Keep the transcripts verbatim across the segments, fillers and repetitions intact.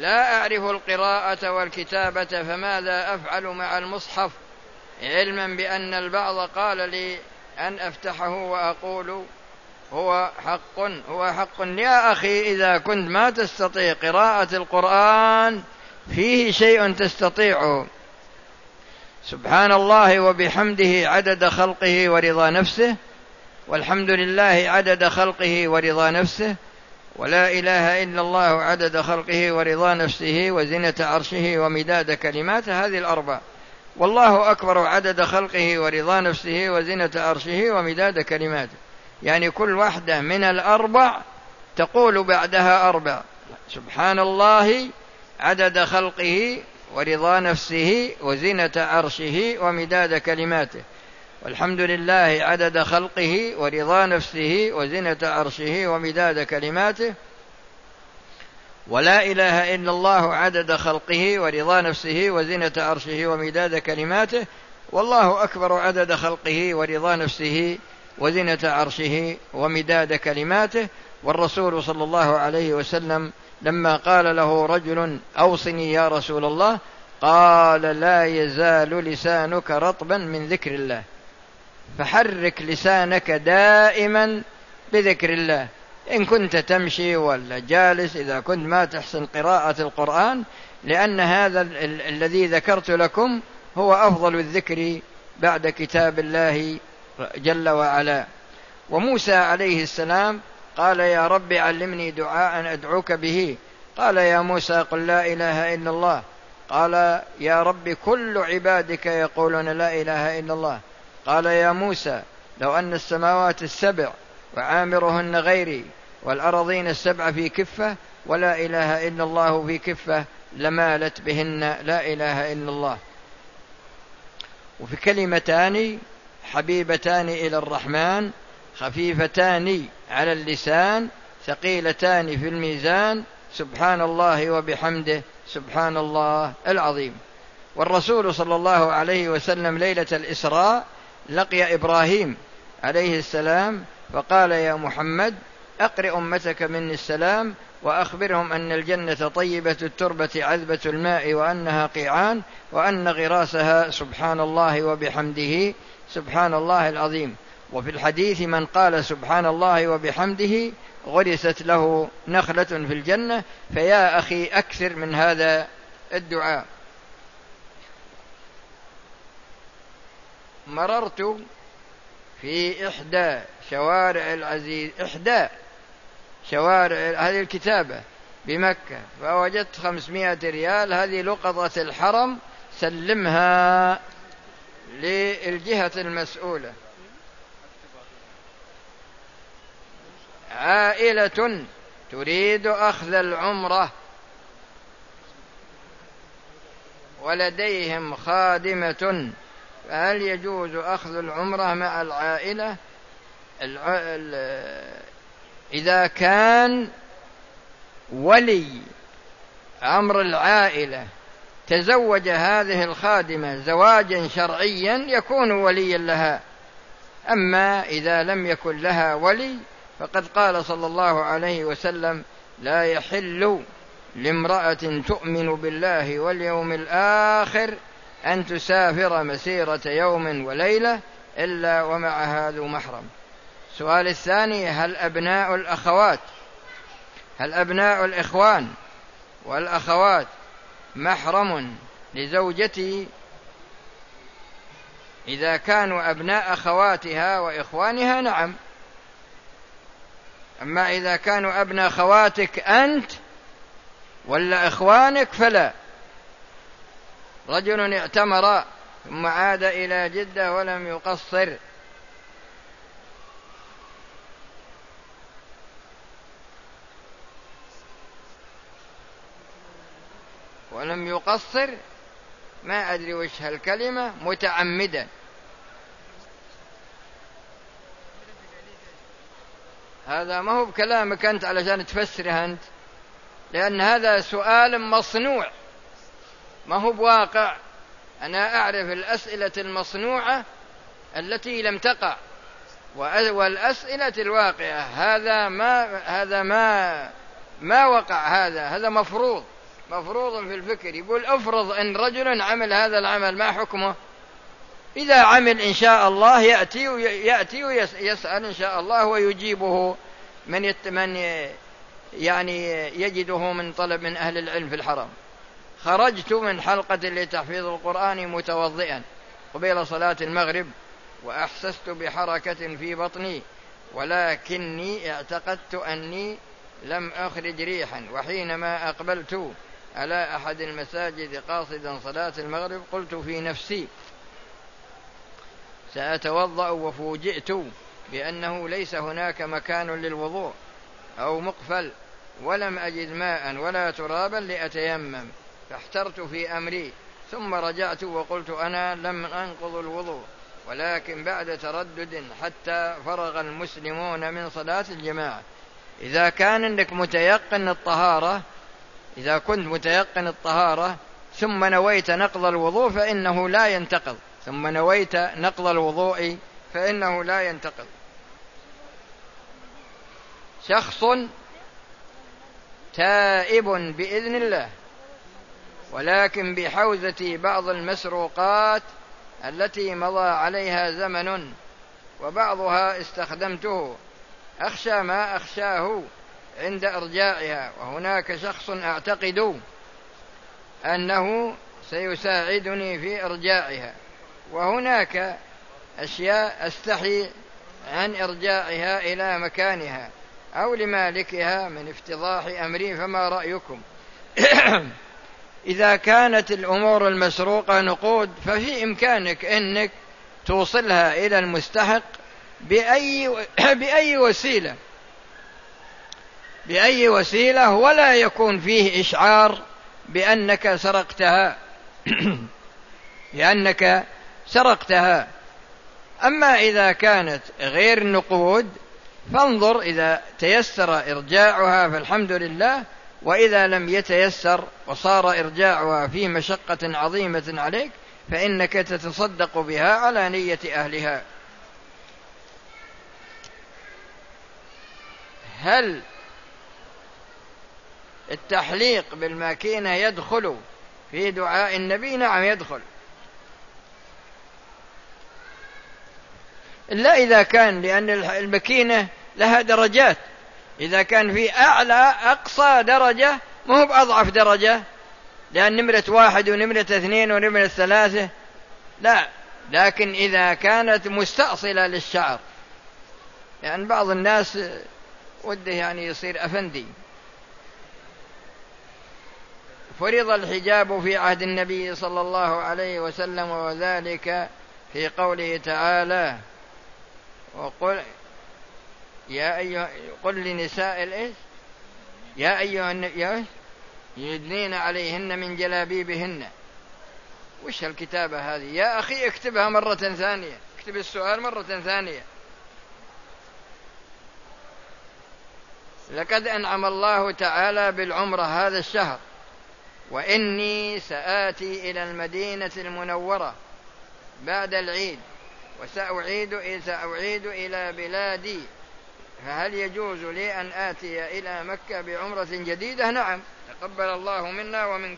لا أعرف القراءة والكتابة فماذا أفعل مع المصحف، علما بأن البعض قال لي أن أفتحه وأقول هو حق هو حق. يا أخي إذا كنت ما تستطيع قراءة القرآن فيه شيء تستطيعه. سبحان الله وبحمده عدد خلقه ورضا نفسه، والحمد لله عدد خلقه ورضا نفسه، ولا إله إلا الله عدد خلقه ورضا نفسه وزنة عرشه ومداد كلماته. هذه الأربع. والله أكبر عدد خلقه ورضا نفسه وزنة عرشه ومداد كلماته. يعني كل واحدة من الأربع تقول بعدها أربع. سبحان الله عدد خلقه ورضا نفسه وزنة عرشه ومداد كلماته، والحمد لله عدد خلقه ورضا نفسه وزنة عرشه ومداد كلماته، ولا إله إلا الله عدد خلقه ورضا نفسه وزنة عرشه ومداد كلماته، والله أكبر عدد خلقه ورضا نفسه وزنة عرشه ومداد كلماته. والرسول صلى الله عليه وسلم لما قال له رجل أوصني يا رسول الله، قال لا يزال لسانك رطبا من ذكر الله، فحرك لسانك دائما بذكر الله. إن كنت تمشي ولا جالس، إذا كنت ما تحسن قراءة القرآن، لأن هذا ال- الذي ذكرت لكم هو أفضل الذكر بعد كتاب الله جل وعلا. وموسى عليه السلام قال يا رب علمني دعاء أدعوك به، قال يا موسى قل لا إله إلا الله، قال يا رب كل عبادك يقولون لا إله إلا الله، قال يا موسى لو أن السماوات السبع وعامرهن غيري والأرضين السبع في كفة ولا إله إلا الله في كفة لمالت بهن لا إله إلا الله. وفي كلمتان حبيبتان إلى الرحمن خفيفتان على اللسان ثقيلتان في الميزان، سبحان الله وبحمده سبحان الله العظيم. والرسول صلى الله عليه وسلم ليلة الإسراء لقي إبراهيم عليه السلام فقال يا محمد أقرئ أمتك مني السلام وأخبرهم أن الجنة طيبة التربة عذبة الماء وأنها قيعان وأن غراسها سبحان الله وبحمده سبحان الله العظيم. وفي الحديث من قال سبحان الله وبحمده غرست له نخلة في الجنة. فيا أخي أكثر من هذا الدعاء. مررت في إحدى شوارع العزيز إحدى شوارع هذه الكتابة بمكة، فوجدت خمسمائة ريال، هذه لقطة الحرم، سلمها للجهة المسؤولة. عائلة تريد أخذ العمرة ولديهم خادمة، فهل يجوز أخذ العمرة مع العائلة؟ إذا كان ولي أمر العائلة تزوج هذه الخادمة زواجا شرعيا يكون وليا لها. أما إذا لم يكن لها ولي فقد قال صلى الله عليه وسلم لا يحل لامرأة تؤمن بالله واليوم الآخر أن تسافر مسيرة يوم وليلة إلا ومعها ذو محرم. السؤال الثاني هل أبناء الأخوات هل أبناء الإخوان والأخوات محرم لزوجتي؟ إذا كانوا أبناء أخواتها وإخوانها نعم، أما إذا كانوا أبناء خواتك أنت ولا إخوانك فلا. رجل اعتمر ثم عاد إلى جدة ولم يقصر، ولم يقصر ما أدري وش هالكلمة متعمدا. هذا ما هو بكلامك أنت علشان تفسره أنت، لأن هذا سؤال مصنوع ما هو بواقع. أنا أعرف الأسئلة المصنوعة التي لم تقع والأسئلة الواقعة. هذا ما هذا ما ما وقع، هذا هذا مفروض مفروض في الفكر. يقول افرض أن رجل عمل هذا العمل، ما حكمه؟ إذا عمل إن شاء الله يأتي ويأتي ويسأل إن شاء الله ويجيبه من يت من يعني يجده من طلب من أهل العلم في الحرم. خرجت من حلقة لتحفيظ القرآن متوضئا قبيل صلاة المغرب، وأحسست بحركة في بطني، ولكني اعتقدت أني لم أخرج ريحا، وحينما أقبلت على أحد المساجد قاصدا صلاة المغرب قلت في نفسي سأتوضأ، وفوجئت بأنه ليس هناك مكان للوضوء أو مقفل، ولم أجد ماء ولا ترابا لأتيمم، فاحترت في أمري، ثم رجعت وقلت أنا لم أنقض الوضوء، ولكن بعد تردد حتى فرغ المسلمون من صلاة الجماعة. إذا كان أنك متيقن الطهارة، إذا كنت متيقن الطهارة ثم نويت نقض الوضوء فإنه لا ينتقض، ثم نويت نقض الوضوء فإنه لا ينتقض. شخص تائب بإذن الله، ولكن بحوزة بعض المسروقات التي مضى عليها زمن وبعضها استخدمته، أخشى ما أخشاه عند إرجاعها، وهناك شخص أعتقد أنه سيساعدني في إرجاعها، وهناك أشياء أستحي عن إرجاعها إلى مكانها أو لمالكها من افتضاح أمري، فما رأيكم؟ إذا كانت الأمور المسروقة نقود ففي إمكانك أنك توصلها إلى المستحق بأي, بأي وسيلة بأي وسيلة ولا يكون فيه إشعار بأنك سرقتها بأنك سرقتها. أما إذا كانت غير نقود فانظر، إذا تيسر إرجاعها فالحمد لله، وإذا لم يتيسر وصار إرجاعها في مشقة عظيمة عليك فإنك تتصدق بها على نية أهلها. هل التحليق بالماكينة يدخل في دعاء النبي؟ نعم يدخل، إلا إذا كان، لأن الماكينة لها درجات، إذا كان في أعلى أقصى درجة مو بأضعف درجة، لأن نمرة واحد ونمرة اثنين ونمرة ثلاثة لا، لكن إذا كانت مستأصلة للشعر، لأن يعني بعض الناس وده يعني يصير أفندي. فرض الحجاب في عهد النبي صلى الله عليه وسلم، وذلك في قوله تعالى وقل يا أيها قل لنساء الإيش يا أيها يدنين عليهن من جلابيبهن. وش الكتابة هذه يا أخي؟ اكتبها مرة ثانية، اكتب السؤال مرة ثانية. لقد أنعم الله تعالى بالعمرة هذا الشهر، وإني سآتي إلى المدينة المنورة بعد العيد، وسأعيد سأعيد إلى بلادي، فهل يجوز لي أن آتي إلى مكة بعمرة جديدة؟ نعم، تقبل الله منا ومنك.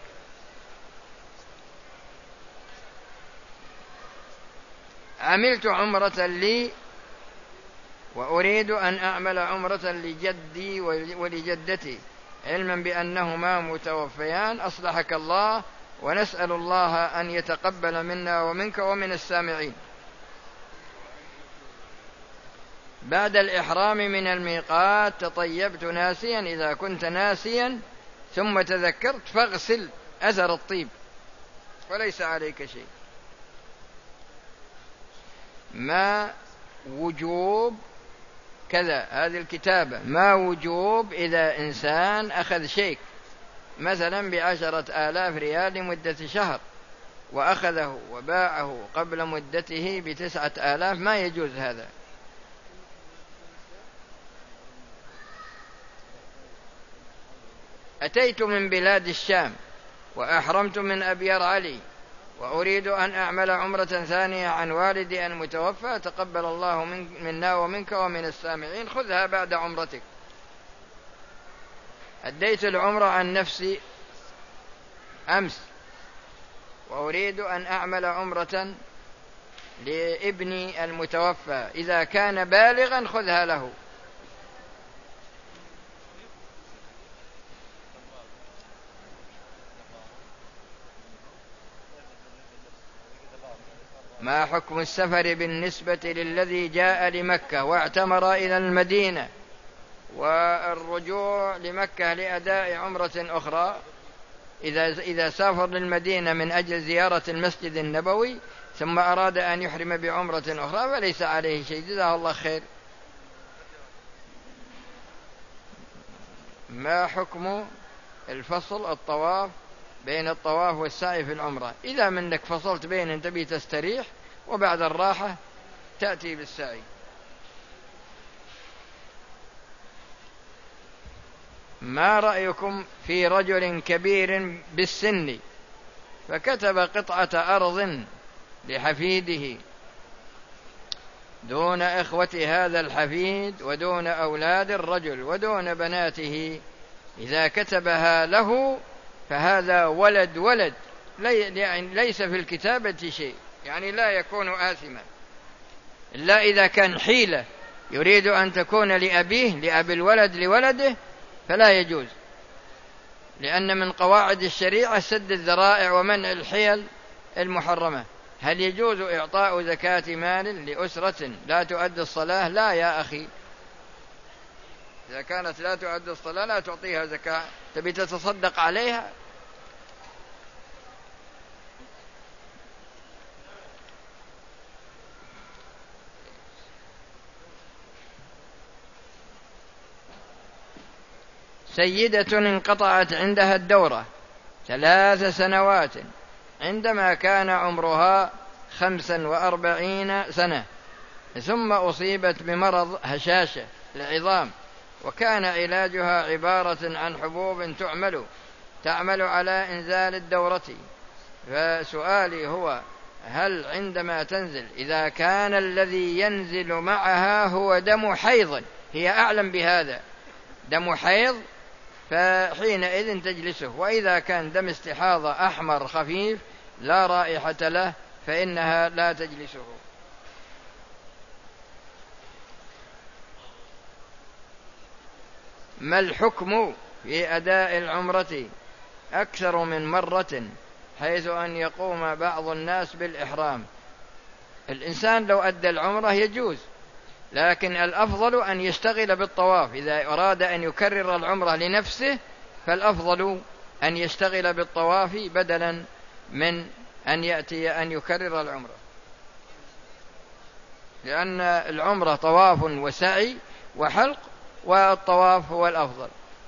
عملت عمرة لي وأريد أن أعمل عمرة لجدي ولجدتي، علما بأنهما متوفيان، أصلحك الله، ونسأل الله أن يتقبل منا ومنك ومن السامعين. بعد الإحرام من الميقات تطيبت ناسيا، إذا كنت ناسيا ثم تذكرت فاغسل أثر الطيب وليس عليك شيء. ما وجوب كذا، هذه الكتابة، ما وجوب إذا إنسان أخذ شيء مثلا بعشرة آلاف ريال لمدة شهر وأخذه وباعه قبل مدته بتسعة آلاف، ما يجوز هذا. أتيت من بلاد الشام وأحرمت من أبيار علي، وأريد أن أعمل عمرة ثانية عن والدي المتوفى، تقبل الله منا ومنك ومن السامعين، خذها بعد عمرتك. أديت العمرة عن نفسي أمس وأريد أن أعمل عمرة لابني المتوفى، إذا كان بالغا خذها له. ما حكم السفر بالنسبة للذي جاء لمكة واعتمر إلى المدينة والرجوع لمكة لأداء عمرة أخرى؟ إذا إذا سافر للمدينة من أجل زيارة المسجد النبوي ثم أراد أن يحرم بعمرة أخرى فليس عليه شيء، جزاه الله خير. ما حكم الفصل الطواف بين الطواف والسعي في العمرة؟ إذا منك فصلت بين أن تبي تستريح وبعد الراحة تأتي بالسعي. ما رأيكم في رجل كبير بالسن فكتب قطعة أرض لحفيده دون إخوة هذا الحفيد ودون أولاد الرجل ودون بناته؟ إذا كتبها له فهذا ولد ولد يعني ليس في الكتابة شيء، يعني لا يكون آثما، إلا إذا كان حيلة يريد أن تكون لأبيه لأبي الولد لولده فلا يجوز، لأن من قواعد الشريعة سد الذرائع ومنع الحيل المحرمة. هل يجوز إعطاء زكاة مال لأسرة لا تؤدي الصلاة؟ لا يا أخي، إذا كانت لا تؤدي الصلاة لا تعطيها زكاة، تبي تتصدق عليها؟ سيدة انقطعت عندها الدورة ثلاث سنوات عندما كان عمرها خمسا وأربعين سنة، ثم أصيبت بمرض هشاشة العظام، وكان علاجها عبارة عن حبوب تعمل تعمل على إنزال الدورة. فسؤالي هو: هل عندما تنزل إذا كان الذي ينزل معها هو دم حيض، هي أعلم بهذا، دم حيض، فحينئذ تجلسه، وإذا كان دم استحاضة أحمر خفيف لا رائحة له فإنها لا تجلسه. ما الحكم في أداء العمرة أكثر من مرة حيث أن يقوم بعض الناس بالإحرام؟ الإنسان لو أدى العمرة يجوز، لكن الأفضل أن يشتغل بالطواف. إذا أراد أن يكرر العمرة لنفسه فالأفضل أن يشتغل بالطواف بدلا من أن يأتي أن يكرر العمرة، لأن العمرة طواف وسعي وحلق، والطواف هو الأفضل.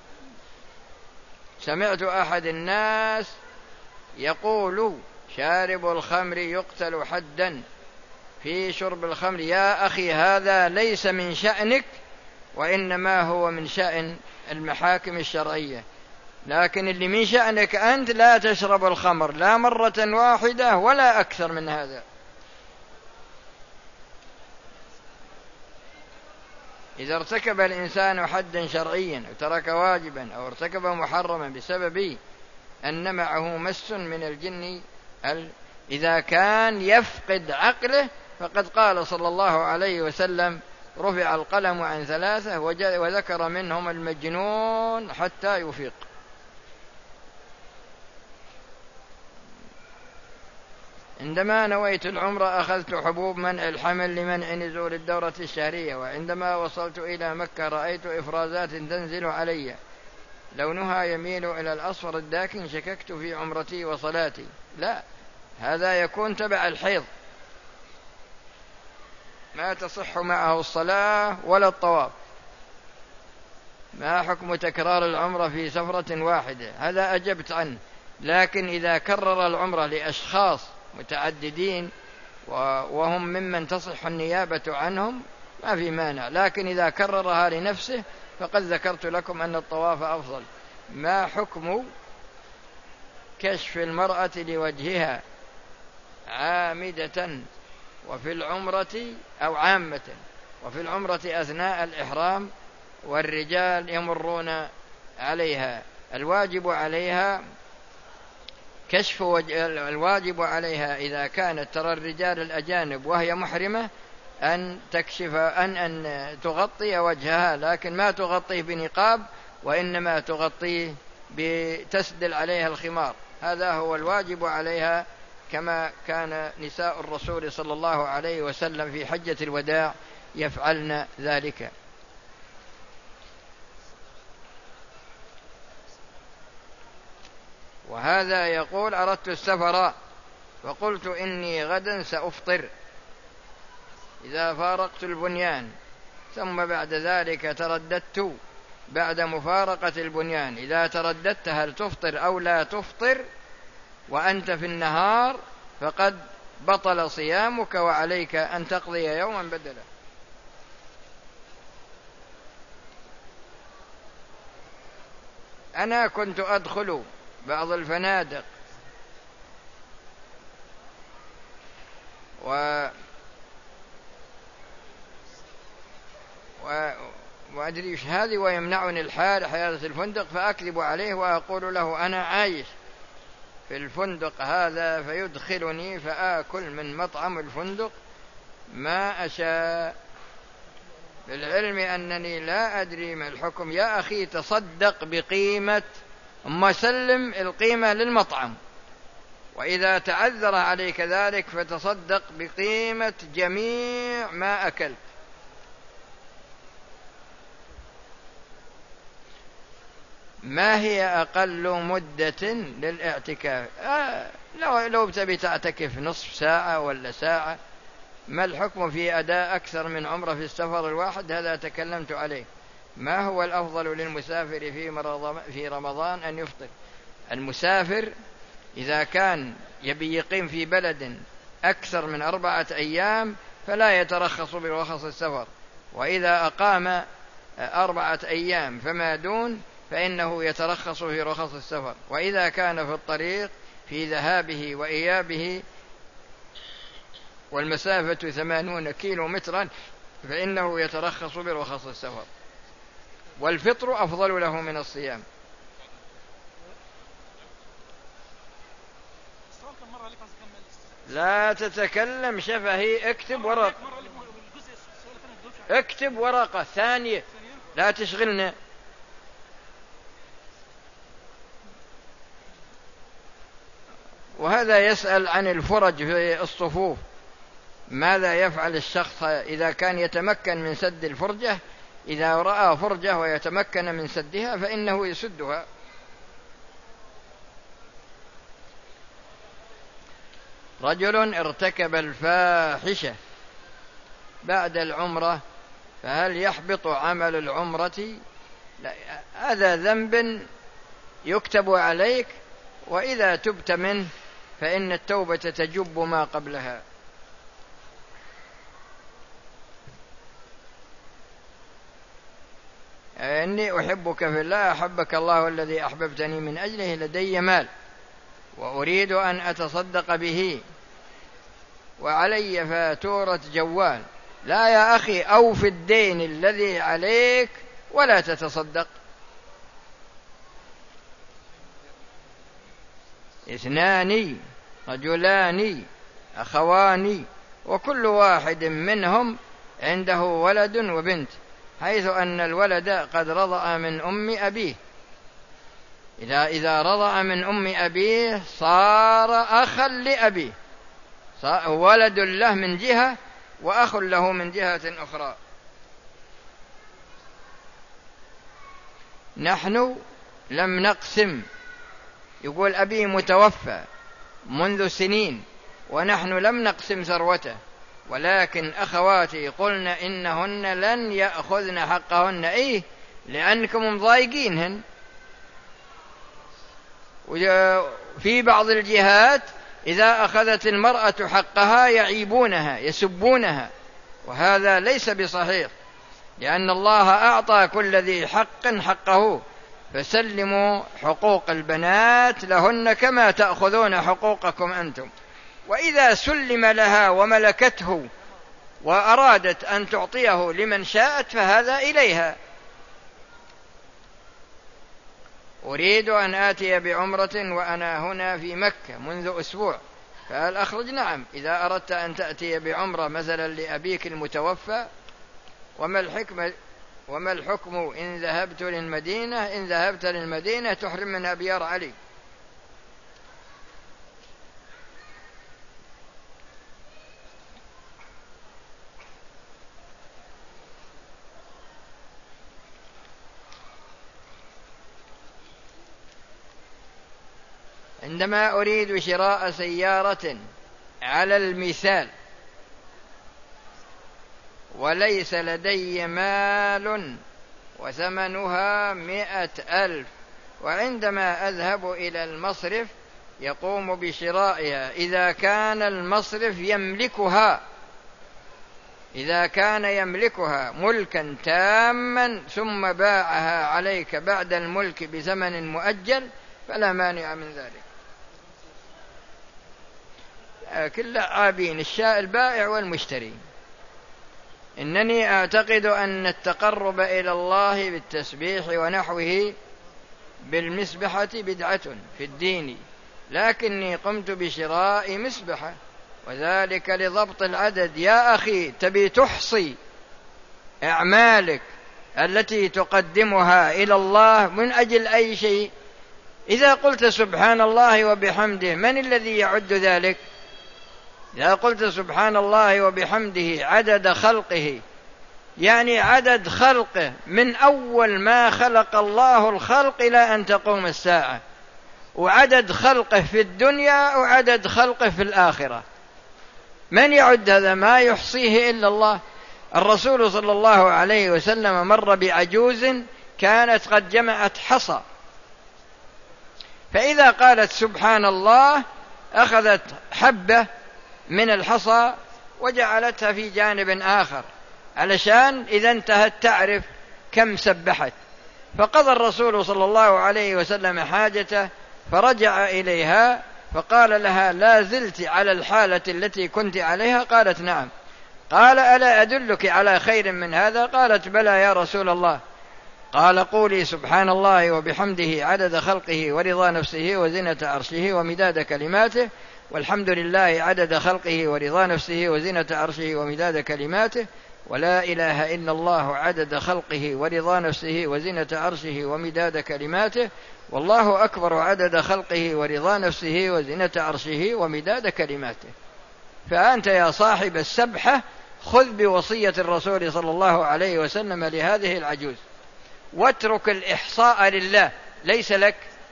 سمعت أحد الناس يقول: شارب الخمر يقتل حدا في شرب الخمر. يا أخي، هذا ليس من شأنك، وإنما هو من شأن المحاكم الشرعية، لكن اللي من شأنك أنت لا تشرب الخمر لا مرة واحدة ولا أكثر من هذا. إذا ارتكب الإنسان حدا شرعيا أو ترك واجبا أو ارتكب محرما بسبب أن معه مس من الجن، إذا كان يفقد عقله، فقد قال صلى الله عليه وسلم: رفع القلم عن ثلاثة وذكر منهم المجنون حتى يفيق. عندما نويت العمرة أخذت حبوب منع الحمل لمنع نزول الدورة الشهرية، وعندما وصلت إلى مكة رأيت إفرازات تنزل علي لونها يميل إلى الأصفر الداكن، شككت في عمرتي وصلاتي. لا، هذا يكون تبع الحيض، ما تصح معه الصلاة ولا الطواف. ما حكم تكرار العمرة في سفرة واحدة؟ هذا أجبت عنه، لكن إذا كرر العمرة لأشخاص متعددين وهم ممن تصح النيابة عنهم ما في مانع، لكن إذا كررها لنفسه فقد ذكرت لكم أن الطواف أفضل. ما حكم كشف المرأة لوجهها عامدة وفي العمرة أو عامة وفي العمرة أثناء الإحرام والرجال يمرون عليها؟ الواجب عليها كشف وجه الواجب عليها إذا كانت ترى الرجال الأجانب وهي محرمة أن تكشف أن أن تغطي وجهها، لكن ما تغطيه بنقاب، وإنما تغطيه بتسدل عليها الخمار. هذا هو الواجب عليها، كما كان نساء الرسول صلى الله عليه وسلم في حجة الوداع يفعلن ذلك. وهذا يقول: أردت السفر فقلت إني غدا سأفطر إذا فارقت البنيان، ثم بعد ذلك ترددت بعد مفارقة البنيان، إذا ترددت هل تفطر أو لا تفطر وأنت في النهار فقد بطل صيامك وعليك أن تقضي يوما بدله. أنا كنت أدخل بعض الفنادق و و وأدري إيش هذه، ويمنعني الحال حياة الفندق، فأكذب عليه وأقول له أنا عايش في الفندق هذا، فيدخلني فآكل من مطعم الفندق ما أشاء، بالعلم أنني لا أدري ما الحكم. يا أخي تصدق بقيمة، أما سلم القيمة للمطعم، وإذا تعذر عليك ذلك فتصدق بقيمة جميع ما أكلت. ما هي أقل مدة للاعتكاف؟ آه لو لو تبي تعتكف نصف ساعة ولا ساعة، ما الحكم في أداء أكثر من عمرة في السفر الواحد؟ هذا تكلمت عليه. ما هو الأفضل للمسافر في رمضان أن يفطر؟ المسافر إذا كان يبي يقيم في بلد أكثر من أربعة أيام فلا يترخص برخص السفر، وإذا أقام أربعة أيام فما دون فإنه يترخص في رخص السفر. وإذا كان في الطريق في ذهابه وإيابه والمسافة ثمانون كيلو مترا فإنه يترخص برخص السفر، والفطر أفضل له من الصيام. لا تتكلم شفهي، اكتب ورقة، اكتب ورقة ثانية، لا تشغلنا. وهذا يسأل عن الفرج في الصفوف، ماذا يفعل الشخص إذا كان يتمكن من سد الفرجة؟ إذا رأى فرجة ويتمكن من سدها فإنه يسدها. رجل ارتكب الفاحشة بعد العمرة فهل يحبط عمل العمرة؟ لا، هذا ذنب يكتب عليك، وإذا تبت منه فإن التوبة تجب ما قبلها. إني أحبك في الله أحبك الله الذي أحببتني من أجله، لدي مال وأريد أن أتصدق به وعلي فاتورة جوال. لا يا أخي، أوف الدين الذي عليك ولا تتصدق. اثنان رجلان أخوان وكل واحد منهم عنده ولد وبنت، حيث أن الولد قد رضع من أم أبيه. إذا إذا رضع من أم أبيه صار أخا لأبيه، صار ولد له من جهة وأخ له من جهة أخرى. نحن لم نقسم، يقول أبي متوفى منذ سنين ونحن لم نقسم ثروته، ولكن أخواتي قلن إنهن لن يأخذن حقهن. إيه، لأنكم مضايقينهن. في بعض الجهات إذا أخذت المرأة حقها يعيبونها يسبونها، وهذا ليس بصحيح، لأن الله أعطى كل ذي حق حقه، فسلموا حقوق البنات لهن كما تأخذون حقوقكم أنتم. وإذا سلم لها وملكته وأرادت أن تعطيه لمن شاءت فهذا إليها. أريد أن آتي بعمرة وأنا هنا في مكة منذ أسبوع، فهل أخرج؟ نعم، إذا أردت أن تأتي بعمرة مثلا لأبيك المتوفى. وما الحكمة وما الحكم إن ذهبت للمدينة إن ذهبت للمدينة تحرم من أبيار علي. عندما أريد شراء سيارة على المثال وليس لدي مال وثمنها مئة ألف، وعندما أذهب إلى المصرف يقوم بشرائها، إذا كان المصرف يملكها إذا كان يملكها ملكا تاما ثم باعها عليك بعد الملك بثمن مؤجل فلا مانع من ذلك. كل عابين الشاء البائع والمشتري. إنني أعتقد أن التقرب إلى الله بالتسبيح ونحوه بالمسبحة بدعة في الدين، لكني قمت بشراء مسبحة وذلك لضبط العدد. يا أخي، تبي تحصي أعمالك التي تقدمها إلى الله من أجل أي شيء؟ إذا قلت سبحان الله وبحمده من الذي يعد ذلك؟ إذا قلت سبحان الله وبحمده عدد خلقه، يعني عدد خلقه من أول ما خلق الله الخلق إلى أن تقوم الساعة، وعدد خلقه في الدنيا وعدد خلقه في الآخرة. من يعد هذا؟ ما يحصيه إلا الله. الرسول صلى الله عليه وسلم مر بعجوز كانت قد جمعت حصى، فإذا قالت سبحان الله أخذت حبة من الحصى وجعلتها في جانب آخر علشان إذا انتهت تعرف كم سبحت. فقضى الرسول صلى الله عليه وسلم حاجته فرجع إليها فقال لها: لا زلت على الحالة التي كنت عليها؟ قالت: نعم. قال: ألا أدلك على خير من هذا؟ قالت: بلى يا رسول الله. قال: قولي سبحان الله وبحمده عدد خلقه ورضا نفسه وزنة عرشه ومداد كلماته، والحمد لله عدد خلقه ورضا نفسه وزنة عرشه ومداد كلماته، ولا إله إلا الله عدد خلقه ورضا نفسه وزنة عرشه ومداد كلماته، والله أكبر عدد خلقه ورضا نفسه وزنة عرشه ومداد كلماته. فأنت يا صاحب السبحة خذ بوصية الرسول صلى الله عليه وسلم لهذه العجوز، واترك الإحصاء لله ليس لك.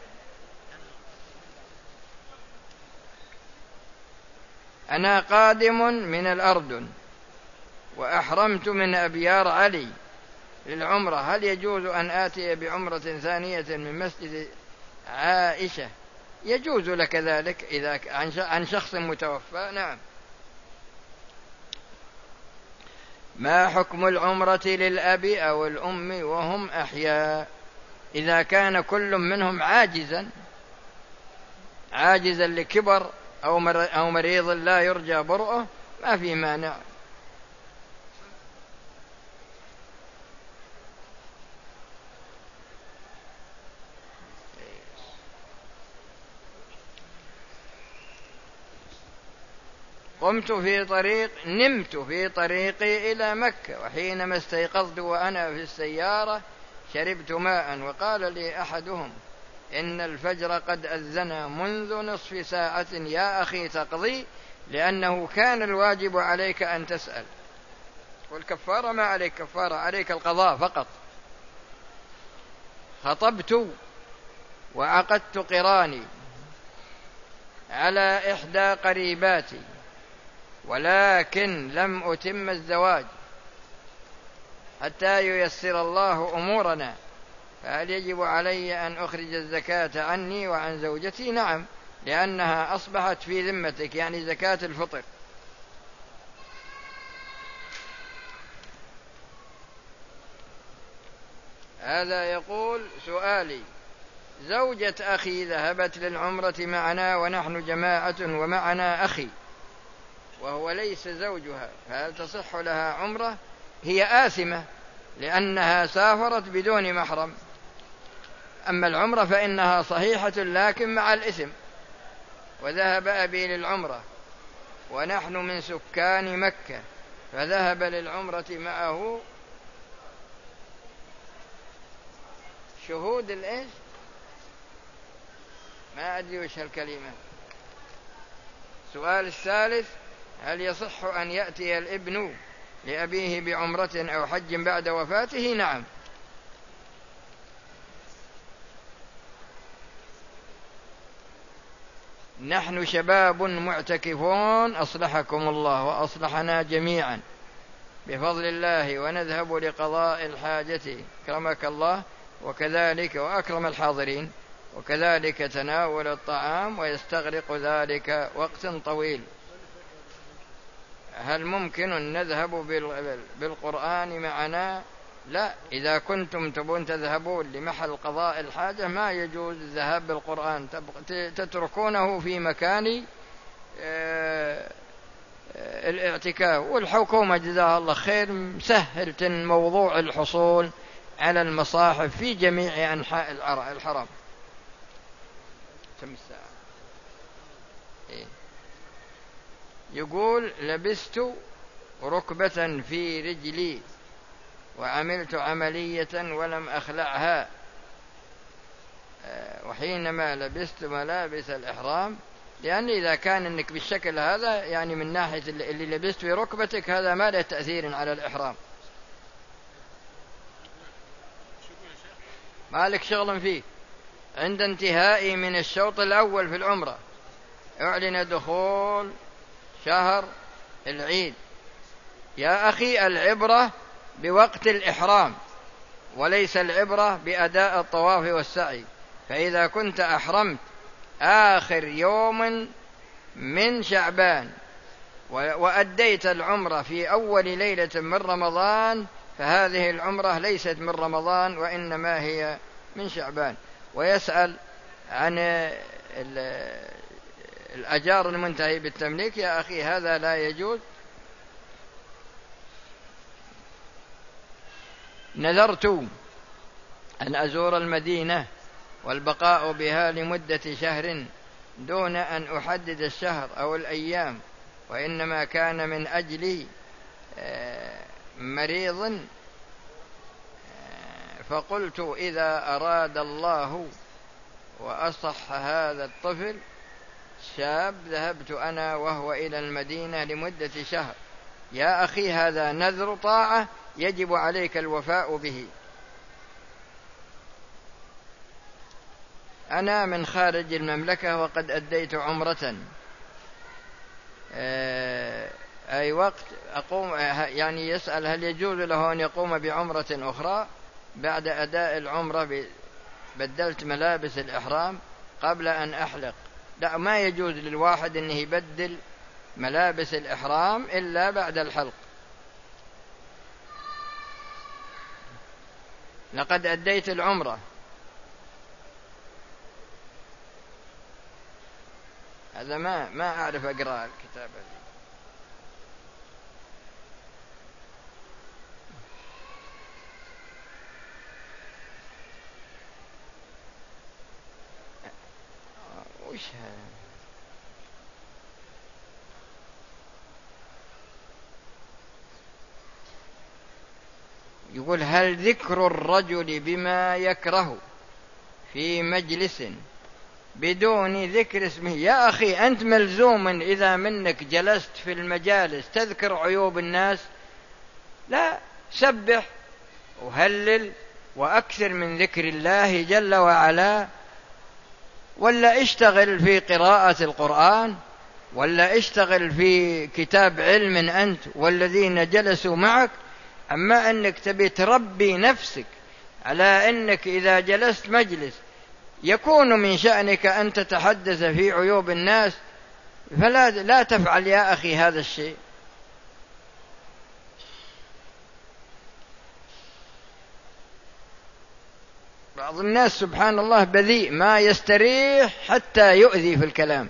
أنا قادم من الأردن وأحرمت من أبيار علي للعمرة، هل يجوز أن آتي بعمرة ثانية من مسجد عائشة؟ يجوز لك ذلك إذا عن شخص متوفى. نعم. ما حكم العمرة للأب أو الأم وهم أحياء إذا كان كل منهم عاجزا عاجزا لكبر أو مريض لا يرجى برؤه؟ ما في مانع. قمت في طريق نمت في طريقي إلى مكة، وحينما استيقظت وأنا في السيارة شربت ماء، وقال لي أحدهم: إن الفجر قد أذن منذ نصف ساعة، يا أخي تقضي، لأنه كان الواجب عليك أن تسأل، والكفارة ما عليك كفارة، عليك القضاء فقط. خطبت وعقدت قراني على إحدى قريباتي، ولكن لم أتم الزواج حتى ييسر الله أمورنا، فهل يجب علي أن أخرج الزكاة عني وعن زوجتي؟ نعم، لأنها أصبحت في ذمتك، يعني زكاة الفطر. هذا يقول: سؤالي: زوجة أخي ذهبت للعمرة معنا ونحن جماعة ومعنا أخي وهو ليس زوجها، فهل تصح لها عمرة؟ هي آثمة لأنها سافرت بدون محرم. أما العمرة فإنها صحيحة لكن مع الإثم. وذهب أبي للعمرة ونحن من سكان مكة، فذهب للعمرة معه شهود الإيش؟ ما أدري وش هالكلمة. سؤال الثالث: هل يصح أن يأتي الابن لأبيه بعمرة أو حج بعد وفاته؟ نعم. نحن شباب معتكفون أصلحكم الله وأصلحنا جميعا بفضل الله، ونذهب لقضاء الحاجة كرمك الله، وكذلك وأكرم الحاضرين، وكذلك تناول الطعام، ويستغرق ذلك وقت طويل. هل ممكن أن نذهب بالقرآن معنا؟ لا، إذا كنتم تبون تذهبون لمحل قضاء الحاجة ما يجوز الذهاب بالقرآن، تتركونه في مكان الاعتكاف. والحكومة جزاها الله خير مسهلة موضوع الحصول على المصاحف في جميع أنحاء الحرم. يقول: لبست ركبة في رجلي وعملت عملية ولم أخلعها، وحينما لبست ملابس الإحرام، لأن إذا كان أنك بالشكل هذا يعني من ناحية اللي لبست في ركبتك هذا ما له تأثير على الإحرام، ما لك شغل فيه. عند انتهائي من الشوط الأول في العمرة أعلن دخول شهر العيد. يا أخي، العبرة بوقت الإحرام وليس العبرة بأداء الطواف والسعي. فإذا كنت أحرمت آخر يوم من شعبان وأديت العمرة في أول ليلة من رمضان فهذه العمرة ليست من رمضان وإنما هي من شعبان. ويسأل عن الأجار المنتهي بالتمليك. يا أخي، هذا لا يجوز. نذرت أن أزور المدينة والبقاء بها لمدة شهر دون أن أحدد الشهر أو الأيام، وإنما كان من أجل مريض، فقلت إذا أراد الله وأصح هذا الطفل شاب ذهبت أنا وهو إلى المدينة لمدة شهر. يا أخي، هذا نذر طاعة يجب عليك الوفاء به. أنا من خارج المملكة وقد أديت عمرة، أي وقت أقوم، يعني يسأل هل يجوز له أن يقوم بعمرة أخرى بعد أداء العمرة؟ بدلت ملابس الإحرام قبل أن أحلق. لا، ما يجوز للواحد أنه يبدل ملابس الإحرام إلا بعد الحلق. لقد أديت العمرة. هذا ما ما أعرف أقرأ الكتاب هذا. وش هذا؟ يقول: هل ذكر الرجل بما يكره في مجلس بدون ذكر اسمه؟ يا أخي، أنت ملزوم إذا منك جلست في المجالس تذكر عيوب الناس؟ لا، سبح وهلل وأكثر من ذكر الله جل وعلا، ولا اشتغل في قراءة القرآن، ولا اشتغل في كتاب علم أنت والذين جلسوا معك. أما أنك تبي تربي نفسك على أنك إذا جلست مجلس يكون من شأنك أن تتحدث في عيوب الناس، فلا لا تفعل يا أخي هذا الشيء. بعض الناس سبحان الله بذيء ما يستريح حتى يؤذي في الكلام.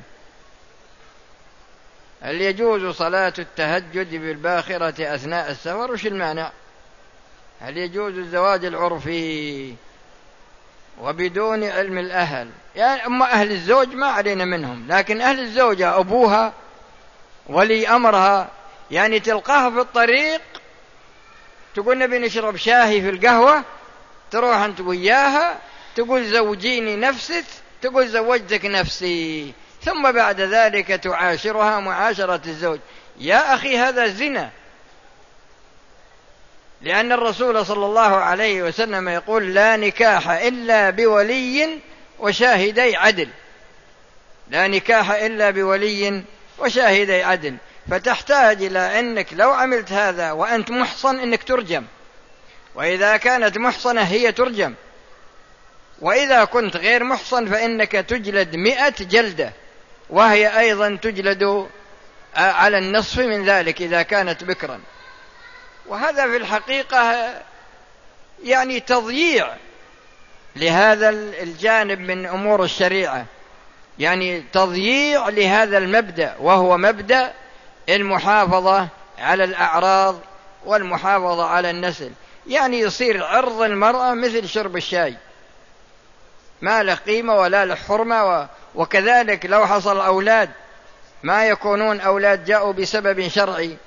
هل يجوز صلاة التهجد بالباخرة أثناء السفر؟ وش المانع؟ هل يجوز الزواج العرفي وبدون علم الأهل. يعني أما أهل الزوج ما علينا منهم، لكن أهل الزوجة أبوها ولي أمرها، يعني تلقاها في الطريق تقول نبي نشرب شاهي في القهوة، تروح أنت وياها تقول زوجيني نفسك، تقول زوجتك نفسي، ثم بعد ذلك تعاشرها معاشرة الزوج. يا أخي هذا زنا، لأن الرسول صلى الله عليه وسلم يقول لا نكاح إلا بولي وشاهدي عدل، لا نكاح إلا بولي وشاهدي عدل. فتحتاج إلى أنك لو عملت هذا وأنت محصن أنك ترجم، وإذا كانت محصنة هي ترجم، وإذا كنت غير محصن فإنك تجلد مئة جلدة، وهي أيضا تجلد على النصف من ذلك إذا كانت بكرا. وهذا في الحقيقة يعني تضييع لهذا الجانب من أمور الشريعة، يعني تضييع لهذا المبدأ، وهو مبدأ المحافظة على الأعراض والمحافظة على النسل. يعني يصير عرض المرأة مثل شرب الشاي، ما له قيمة ولا له حرمة. وكذلك لو حصل أولاد ما يكونون أولاد جاءوا بسبب شرعي،